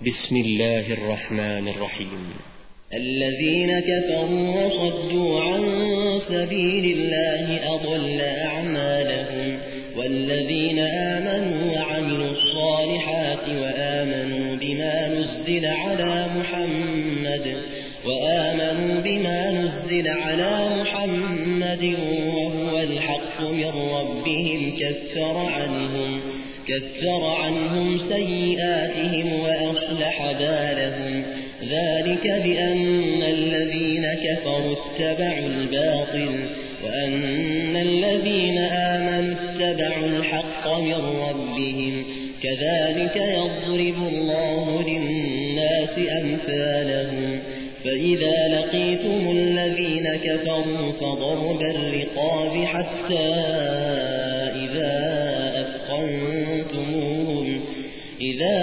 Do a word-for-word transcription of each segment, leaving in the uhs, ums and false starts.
بسم الله الرحمن الرحيم. الذين كفروا وصدوا عن سبيل الله أضل أعمالهم، والذين آمنوا وعملوا الصالحات وآمنوا بما نزل على محمد وآمنوا بما نزل على محمد وهو الحق من ربهم كفر عنهم كفر عنهم سيئاتهم وأصلح بالهم، ذلك بأن الذين كفروا اتبعوا الباطل وأن الذين آمنوا اتبعوا الحق من ربهم، كذلك يضرب الله للناس أمثالهم. فإذا لقيتم الذين كفروا فضرب الرقاب حتى إذا أثخنتموهم إذا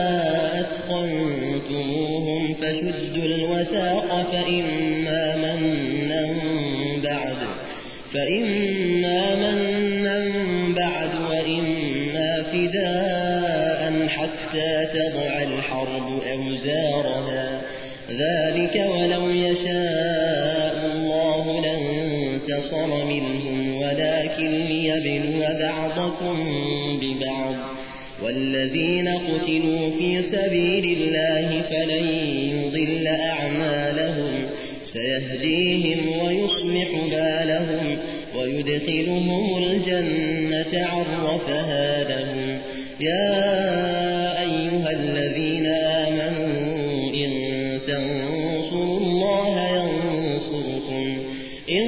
أثخنتموهم فشدوا الوثاق فإما منا بعد فإما منا بعد وإما فداء حتى تضع الحرب أوزارها، ذلك ولو يشاء الله لانتصر منهم ولكن ليبلو بعضكم ببعض، والذين قتلوا في سبيل الله فلن يضل أعمالهم، سيهديهم ويصلح بالهم ويدخلهم الجنة عرفها لهم. يا أيها الذين آمنوا إن تنصروا الله ينصركم إن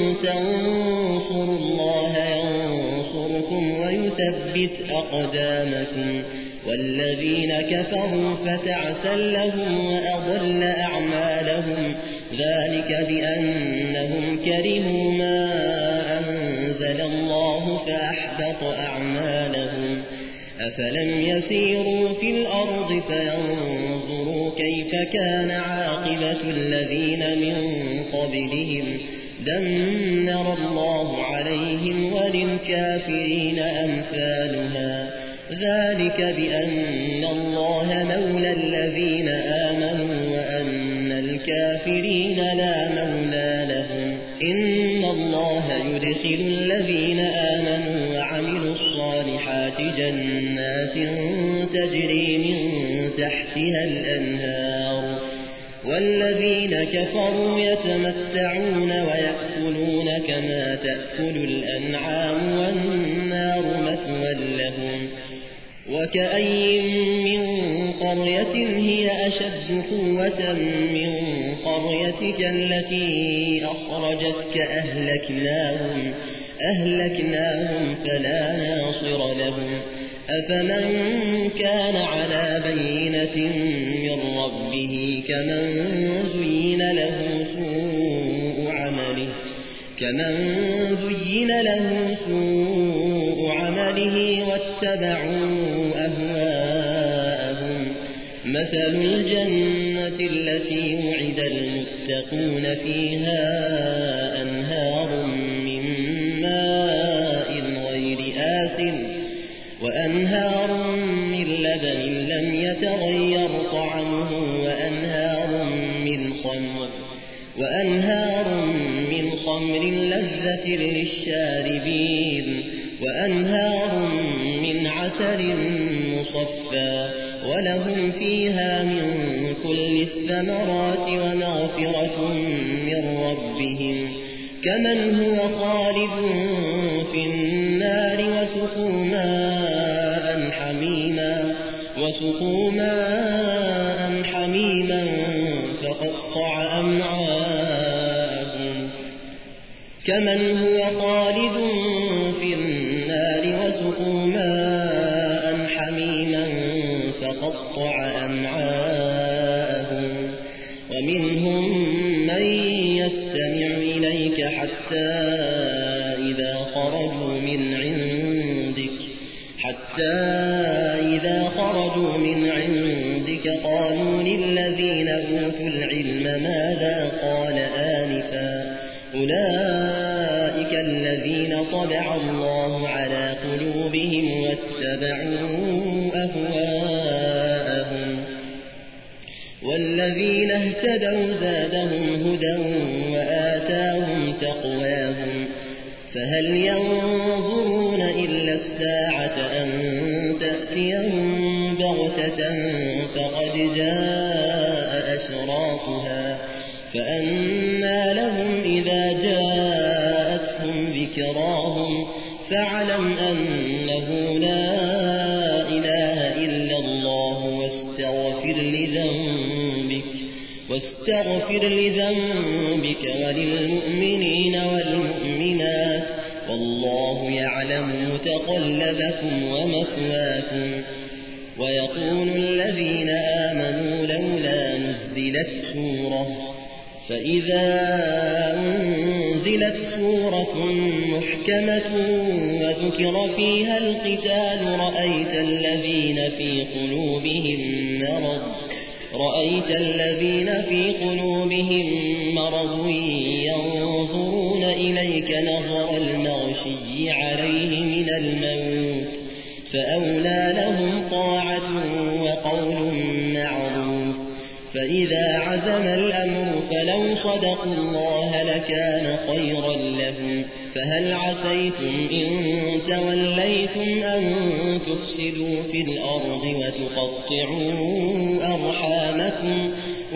تنصروا الله ينصركم ويثبت أقدامكم، والذين كفروا فتعسا لهم وأضل أعمالهم، ذلك بأنهم كرهوا ما أنزل الله فأحبط أعمالهم. أفلم يسيروا في الأرض فينظروا كيف كان عاقبة الذين من قبلهم، دمر الله عليهم وللكافرين أمثالها، ذلك بأن الله مولى الذين آمنوا وأن الكافرين لا مولى لهم. إن الله يدخل الذين آمنوا وعملوا الصالحات جنات تجري من تحتها الأنهار، والذين كفروا يتمتعون ويأكلون كما تأكل الأنعام والنار مثوى لهم. وكأي من قرية هي أشد قوة من قريتك التي أخرجتك أهلكناهم أهلكناهم فلا ناصر لهم. أفمن كان على بينة من ربه كمن زين له سوء عمله كمن زين له سوء عمله واتبعوا أهواءهم. مثل الجنة التي وعد المتقون فيها أنهار من ماء غير آسن وأنهار من لبن لم يتغير طعمه وأنهار من خمر وأنهار من خمر لذة للشاربين وأنهار من عسل مصفى، ولهم فيها من كل الثمرات ومغفرة من ربهم، كمن هو خالد في النار وسقوا ماء حميما وسقوا ماء حميما فقطع أمعاءهم كمن هو خالد في النار وسقوا ماء حميما فقطع أمعاءهم. ومنهم من يستمع إليك حتى إذا خرجوا من عندك حتى إذا خرجوا من عندك قالوا للذين أوتوا العلم ماذا قال آنفا، أولئك الذين طبع الله على قلوبهم واتبعوا أهواءهم. والذين اهتدوا زادهم هدى وآتاهم تقواهم فهل ينظرون إلا الساعة أن تأتيهم بغتة فقد جاء أشراطها فأنى لهم إذا جاءتهم ذكراهم فاعلم أنه لا إله إلا الله واستغفر لذنبك واستغفر لذنبك وللمؤمنين والمؤمنات والله يعلم متقلبكم ومثواكم. ويقول الذين آمنوا لولا نزلت سورة فإذا أنزلت سورة محكمة وذكر فيها القتال رأيت الذين في قلوبهم مرض رأيت الذين في قلوبهم مرض ينظرون إليك نظر المغشي عليه من الموت فأولى لهم طاعة وقول معروف. فإذا عزم الأمر فلو صدقوا الله لكان خيرا لهم. فهل عسيتم إن توليتم أن تفسدوا في الأرض وتقطعوا أرحامكم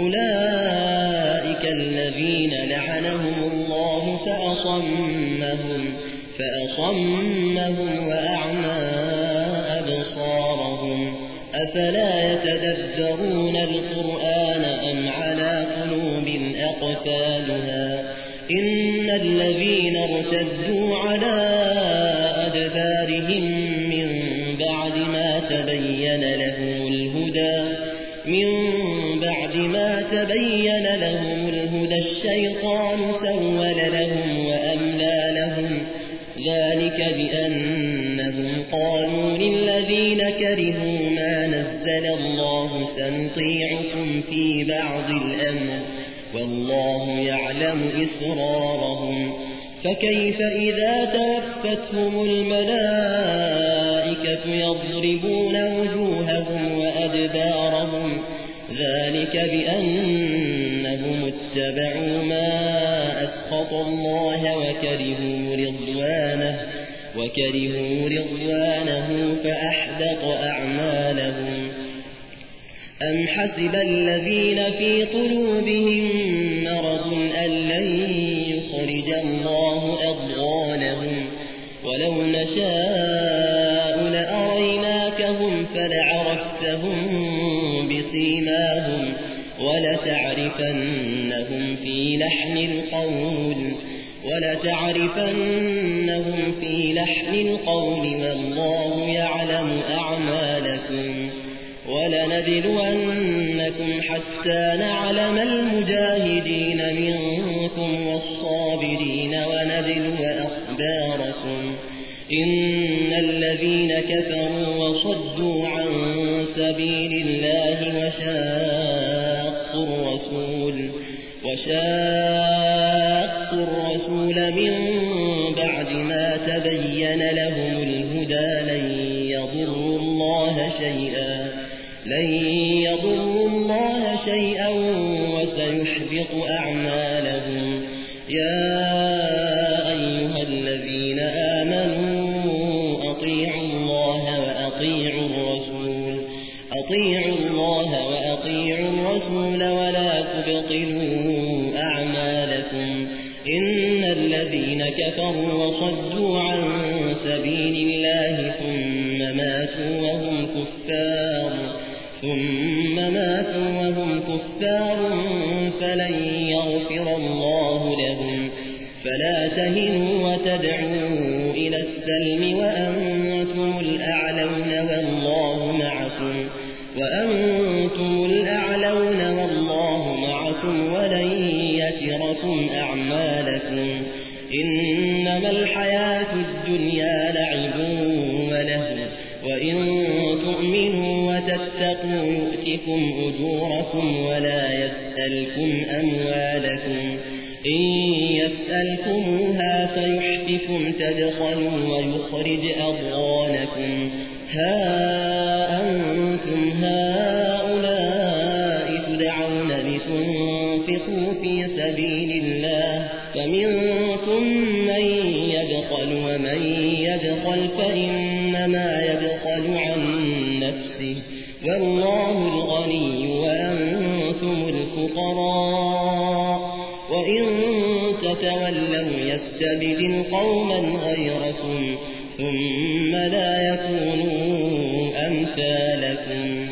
أولئك الذين لعنهم الله فأصمهم فأصمهم وأعمى أبصارهم أفلا يتدبرون القرآن أم على قلوب أقفالها إن الذين ارتدوا على أدبارهم من بعد ما تبين لهم الهدى من بعد ما تبين لهم الهدى الشيطان سول لهم وأملى لهم ذلك بأنهم قالوا للذين كرهوا ما نزل الله سنطيعكم في بعض الأمر والله يعلم إسرارهم. فكيف إذا توفتهم الملائكة يضربون وجوههم وأدبارهم ذلك بأنهم اتبعوا ما أسخط الله وكرهوا رضوانه وكرهوا رضوانه فأحبط أعمالهم. أم حسب الذين في قلوبهم مرض أن لن يخرج الله أضغانهم ولو نشاء لأريناكهم فلعرفتهم بسيماهم ولتعرفنهم في لحن القول ولتعرفنهم في لحن القول والله يعلم أعمالكم. ولنبلونكم حتى نعلم المجاهدين منكم والصابرين ونبلو أخباركم. إن الذين كفروا وصدوا عن سبيل الله وشاقوا الرسول وشاقوا الرسول من بعد ما تبين لهم الهدى لن يضروا الله شيئا لن يضروا الله شيئا وسيحبط أعمالهم. يا أيها الذين آمنوا أطيعوا الله وأطيعوا الرسول أطيعوا الله وأطيعوا الرسول ولا تبطلوا أعمالكم. إن الذين كفروا وصدوا عن سبيل الله ثم ماتوا وهم كفار ثم ماتوا وهم كفار فلن يغفر الله لهم. فلا تهنوا وتدعوا إلى السلم وأنتم الأعلون والله معكم وأنتم الأعلون والله معكم ولن يتركم أعمالكم. إنما الحياة الدنيا لعب ولهو وإن تؤمنوا وتتقوا يؤتكم أجوركم ولا يسألكم أموالكم. إن يسألكموها فيحفكم تدخلوا ويخرج أضغانكم. ها أنتم هؤلاء تدعون وأنفقوا في سبيل الله فمنكم من يبخل ومن يبخل فإنما يبخل عن نفسه والله الغني وأنتم الفقراء وإن تتولوا يستبدل قوما غيركم ثم لا يكونوا أمثالكم